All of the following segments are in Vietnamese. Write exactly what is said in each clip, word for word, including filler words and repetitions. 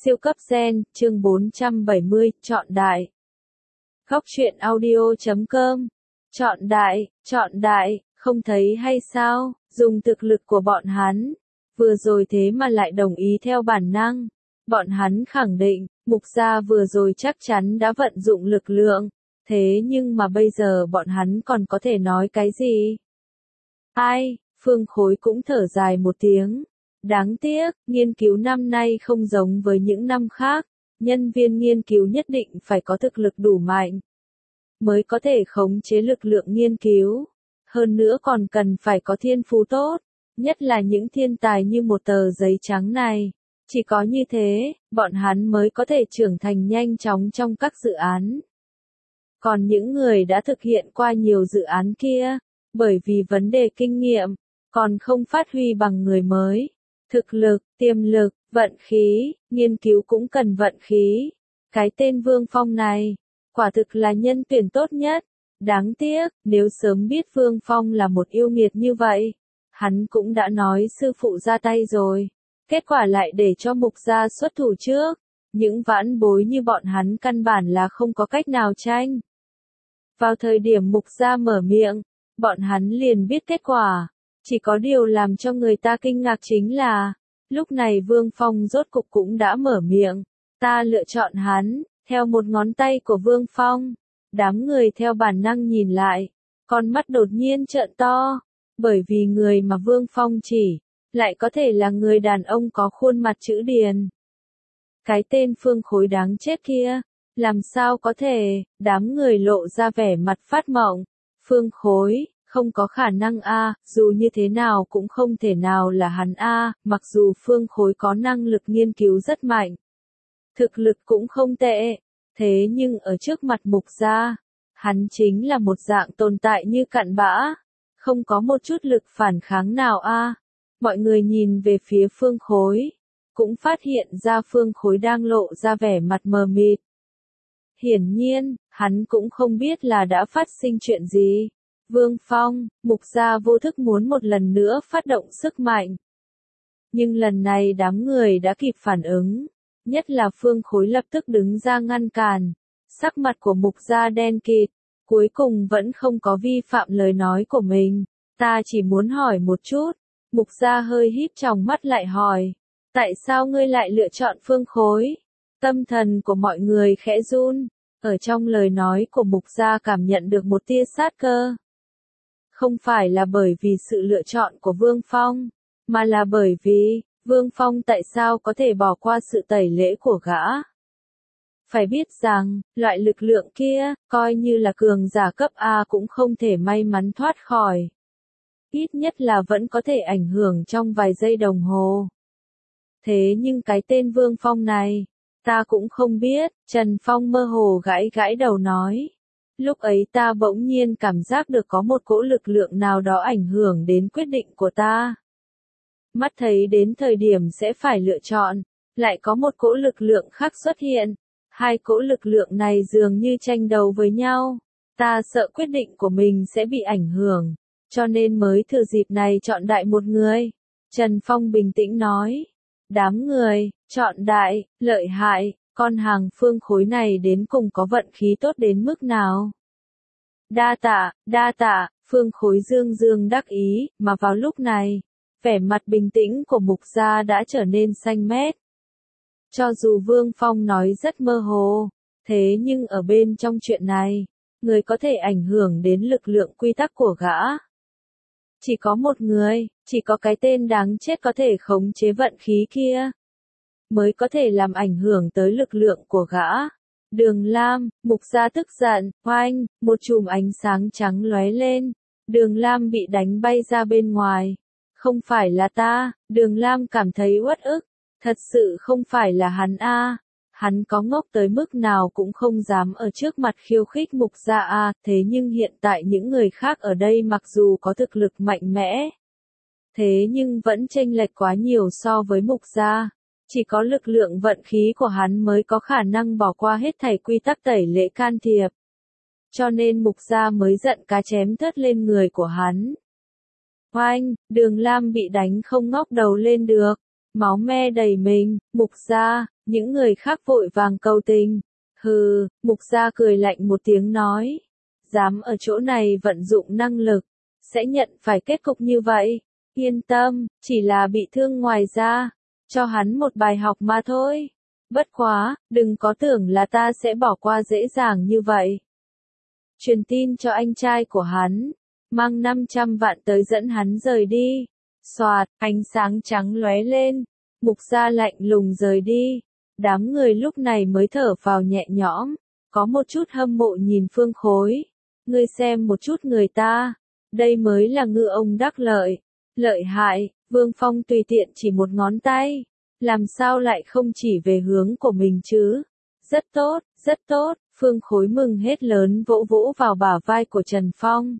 Siêu cấp gen, chương bốn trăm bảy mươi, chọn đại. Góc truyện audio chấm com. Chọn đại, chọn đại, không thấy hay sao, dùng thực lực của bọn hắn. Vừa rồi thế mà lại đồng ý theo bản năng. Bọn hắn khẳng định, Mục Gia vừa rồi chắc chắn đã vận dụng lực lượng. Thế nhưng mà bây giờ bọn hắn còn có thể nói cái gì? Ai, Phương Khối cũng thở dài một tiếng. Đáng tiếc, nghiên cứu năm nay không giống với những năm khác, nhân viên nghiên cứu nhất định phải có thực lực đủ mạnh, mới có thể khống chế lực lượng nghiên cứu. Hơn nữa còn cần phải có thiên phú tốt, nhất là những thiên tài như một tờ giấy trắng này. Chỉ có như thế, bọn hắn mới có thể trưởng thành nhanh chóng trong các dự án. Còn những người đã thực hiện qua nhiều dự án kia, bởi vì vấn đề kinh nghiệm, còn không phát huy bằng người mới. Thực lực, tiềm lực, vận khí, nghiên cứu cũng cần vận khí. Cái tên Vương Phong này, quả thực là nhân tuyển tốt nhất. Đáng tiếc, nếu sớm biết Vương Phong là một yêu nghiệt như vậy, hắn cũng đã nói sư phụ ra tay rồi. Kết quả lại để cho Mục Gia xuất thủ trước. Những vãn bối như bọn hắn căn bản là không có cách nào tranh. Vào thời điểm Mục Gia mở miệng, bọn hắn liền biết kết quả. Chỉ có điều làm cho người ta kinh ngạc chính là, lúc này Vương Phong rốt cục cũng đã mở miệng. Ta lựa chọn hắn, theo một ngón tay của Vương Phong. Đám người theo bản năng nhìn lại, con mắt đột nhiên trợn to, bởi vì người mà Vương Phong chỉ, lại có thể là người đàn ông có khuôn mặt chữ điền. Cái tên Phương Khối đáng chết kia, làm sao có thể, đám người lộ ra vẻ mặt phát mộng. Phương Khối, không có khả năng a, dù như thế nào cũng không thể nào là hắn a, mặc dù Phương Khối có năng lực nghiên cứu rất mạnh. Thực lực cũng không tệ, thế nhưng ở trước mặt Mục Gia, hắn chính là một dạng tồn tại như cặn bã, không có một chút lực phản kháng nào a. Mọi người nhìn về phía Phương Khối, cũng phát hiện ra Phương Khối đang lộ ra vẻ mặt mờ mịt. Hiển nhiên, hắn cũng không biết là đã phát sinh chuyện gì. Vương Phong, Mục Gia vô thức muốn một lần nữa phát động sức mạnh. Nhưng lần này đám người đã kịp phản ứng, nhất là Phương Khối lập tức đứng ra ngăn cản. Sắc mặt của Mục Gia đen kịt, cuối cùng vẫn không có vi phạm lời nói của mình. Ta chỉ muốn hỏi một chút. Mục Gia hơi híp tròng mắt lại hỏi, tại sao ngươi lại lựa chọn Phương Khối? Tâm thần của mọi người khẽ run, ở trong lời nói của Mục Gia cảm nhận được một tia sát cơ. Không phải là bởi vì sự lựa chọn của Vương Phong, mà là bởi vì, Vương Phong tại sao có thể bỏ qua sự tẩy lễ của gã. Phải biết rằng, loại lực lượng kia, coi như là cường giả cấp A cũng không thể may mắn thoát khỏi. Ít nhất là vẫn có thể ảnh hưởng trong vài giây đồng hồ. Thế nhưng cái tên Vương Phong này, ta cũng không biết, Trần Phong mơ hồ gãi gãi đầu nói. Lúc ấy ta bỗng nhiên cảm giác được có một cỗ lực lượng nào đó ảnh hưởng đến quyết định của ta. Mắt thấy đến thời điểm sẽ phải lựa chọn, lại có một cỗ lực lượng khác xuất hiện. Hai cỗ lực lượng này dường như tranh đấu với nhau. Ta sợ quyết định của mình sẽ bị ảnh hưởng, cho nên mới thừa dịp này chọn đại một người. Trần Phong bình tĩnh nói. Đám người, chọn đại, lợi hại. Con hàng Phương Khối này đến cùng có vận khí tốt đến mức nào? Đa tạ, đa tạ, Phương Khối dương dương đắc ý, mà vào lúc này, vẻ mặt bình tĩnh của Mục Gia đã trở nên xanh mét. Cho dù Vương Phong nói rất mơ hồ, thế nhưng ở bên trong chuyện này, người có thể ảnh hưởng đến lực lượng quy tắc của gã. Chỉ có một người, chỉ có cái tên đáng chết có thể khống chế vận khí kia, mới có thể làm ảnh hưởng tới lực lượng của gã. Đường Lam, Mục Gia tức giận, oanh, một chùm ánh sáng trắng lóe lên. Đường Lam bị đánh bay ra bên ngoài. Không phải là ta, Đường Lam cảm thấy uất ức. Thật sự không phải là hắn a. Hắn có ngốc tới mức nào cũng không dám ở trước mặt khiêu khích Mục Gia a. Thế nhưng hiện tại những người khác ở đây mặc dù có thực lực mạnh mẽ, thế nhưng vẫn chênh lệch quá nhiều so với Mục Gia. Chỉ có lực lượng vận khí của hắn mới có khả năng bỏ qua hết thảy quy tắc tẩy lễ can thiệp. Cho nên Mục Gia mới giận cá chém thớt lên người của hắn. Oanh, Đường Lam bị đánh không ngóc đầu lên được. Máu me đầy mình, Mục Gia, Những người khác vội vàng cầu tình. Hừ, Mục Gia cười lạnh một tiếng nói. Dám ở chỗ này vận dụng năng lực, sẽ nhận phải kết cục như vậy. Yên tâm, chỉ là bị thương ngoài da, cho hắn một bài học mà thôi. Bất quá, đừng có tưởng là ta sẽ bỏ qua dễ dàng như vậy. Truyền tin cho anh trai của hắn, mang năm trăm vạn tới dẫn hắn rời đi. Xoạt, ánh sáng trắng lóe lên, Mục Gia lạnh lùng rời đi. Đám người lúc này mới thở vào nhẹ nhõm, có một chút hâm mộ nhìn Phương Khối. Ngươi xem một chút người ta, đây mới là ngư ông đắc lợi. Lợi hại, Vương Phong tùy tiện chỉ một ngón tay, làm sao lại không chỉ về hướng của mình chứ? Rất tốt, rất tốt, Phương Khối mừng hết lớn vỗ vỗ vào bả vai của Trần Phong.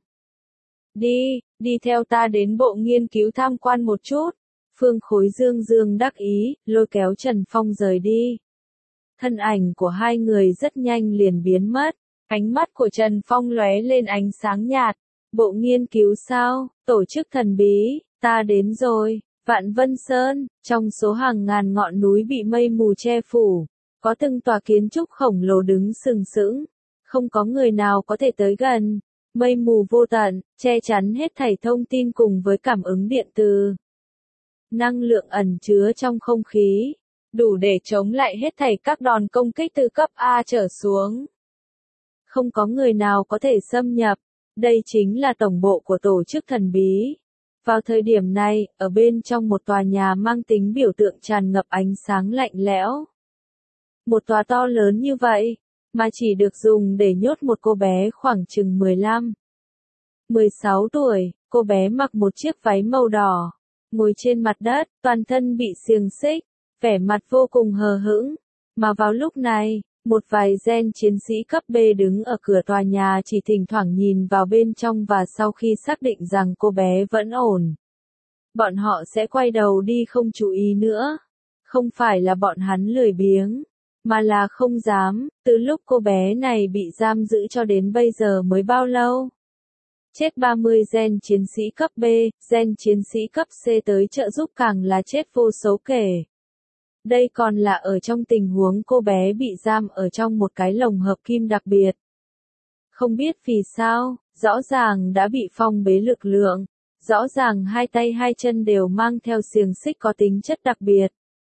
Đi, đi theo ta đến bộ nghiên cứu tham quan một chút. Phương Khối dương dương đắc ý, lôi kéo Trần Phong rời đi. Thân ảnh của hai người rất nhanh liền biến mất, ánh mắt của Trần Phong lóe lên ánh sáng nhạt. Bộ nghiên cứu sao, tổ chức thần bí, ta đến rồi. Vạn Vân Sơn, trong số hàng ngàn ngọn núi bị mây mù che phủ, có từng tòa kiến trúc khổng lồ đứng sừng sững, không có người nào có thể tới gần. Mây mù vô tận, che chắn hết thảy thông tin cùng với cảm ứng điện từ. Năng lượng ẩn chứa trong không khí, đủ để chống lại hết thảy các đòn công kích từ cấp A trở xuống. Không có người nào có thể xâm nhập, đây chính là tổng bộ của tổ chức thần bí. Vào thời điểm này, ở bên trong một tòa nhà mang tính biểu tượng tràn ngập ánh sáng lạnh lẽo. Một tòa to lớn như vậy, mà chỉ được dùng để nhốt một cô bé khoảng chừng mười lăm, mười sáu tuổi, cô bé mặc một chiếc váy màu đỏ, ngồi trên mặt đất, toàn thân bị xiềng xích, vẻ mặt vô cùng hờ hững. Mà vào lúc này, một vài gen chiến sĩ cấp B đứng ở cửa tòa nhà chỉ thỉnh thoảng nhìn vào bên trong và sau khi xác định rằng cô bé vẫn ổn, bọn họ sẽ quay đầu đi không chú ý nữa. Không phải là bọn hắn lười biếng, mà là không dám, từ lúc cô bé này bị giam giữ cho đến bây giờ mới bao lâu. Chết ba mươi gen chiến sĩ cấp B, gen chiến sĩ cấp C tới trợ giúp càng là chết vô số kể. Đây còn là ở trong tình huống cô bé bị giam ở trong một cái lồng hợp kim đặc biệt. Không biết vì sao, rõ ràng đã bị phong bế lực lượng, rõ ràng hai tay hai chân đều mang theo xiềng xích có tính chất đặc biệt.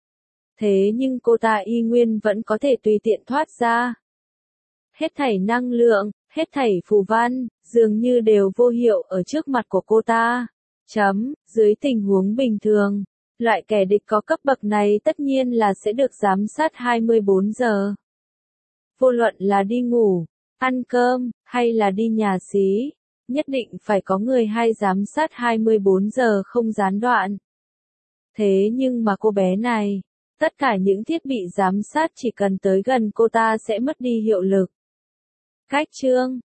Thế nhưng cô ta y nguyên vẫn có thể tùy tiện thoát ra. Hết thảy năng lượng, hết thảy phù văn, dường như đều vô hiệu ở trước mặt của cô ta. Chấm, dưới tình huống bình thường, loại kẻ địch có cấp bậc này tất nhiên là sẽ được giám sát hai mươi bốn giờ. Vô luận là đi ngủ, ăn cơm, hay là đi nhà xí, nhất định phải có người hay giám sát hai mươi bốn giờ không gián đoạn. Thế nhưng mà cô bé này, tất cả những thiết bị giám sát chỉ cần tới gần cô ta sẽ mất đi hiệu lực. Cách chương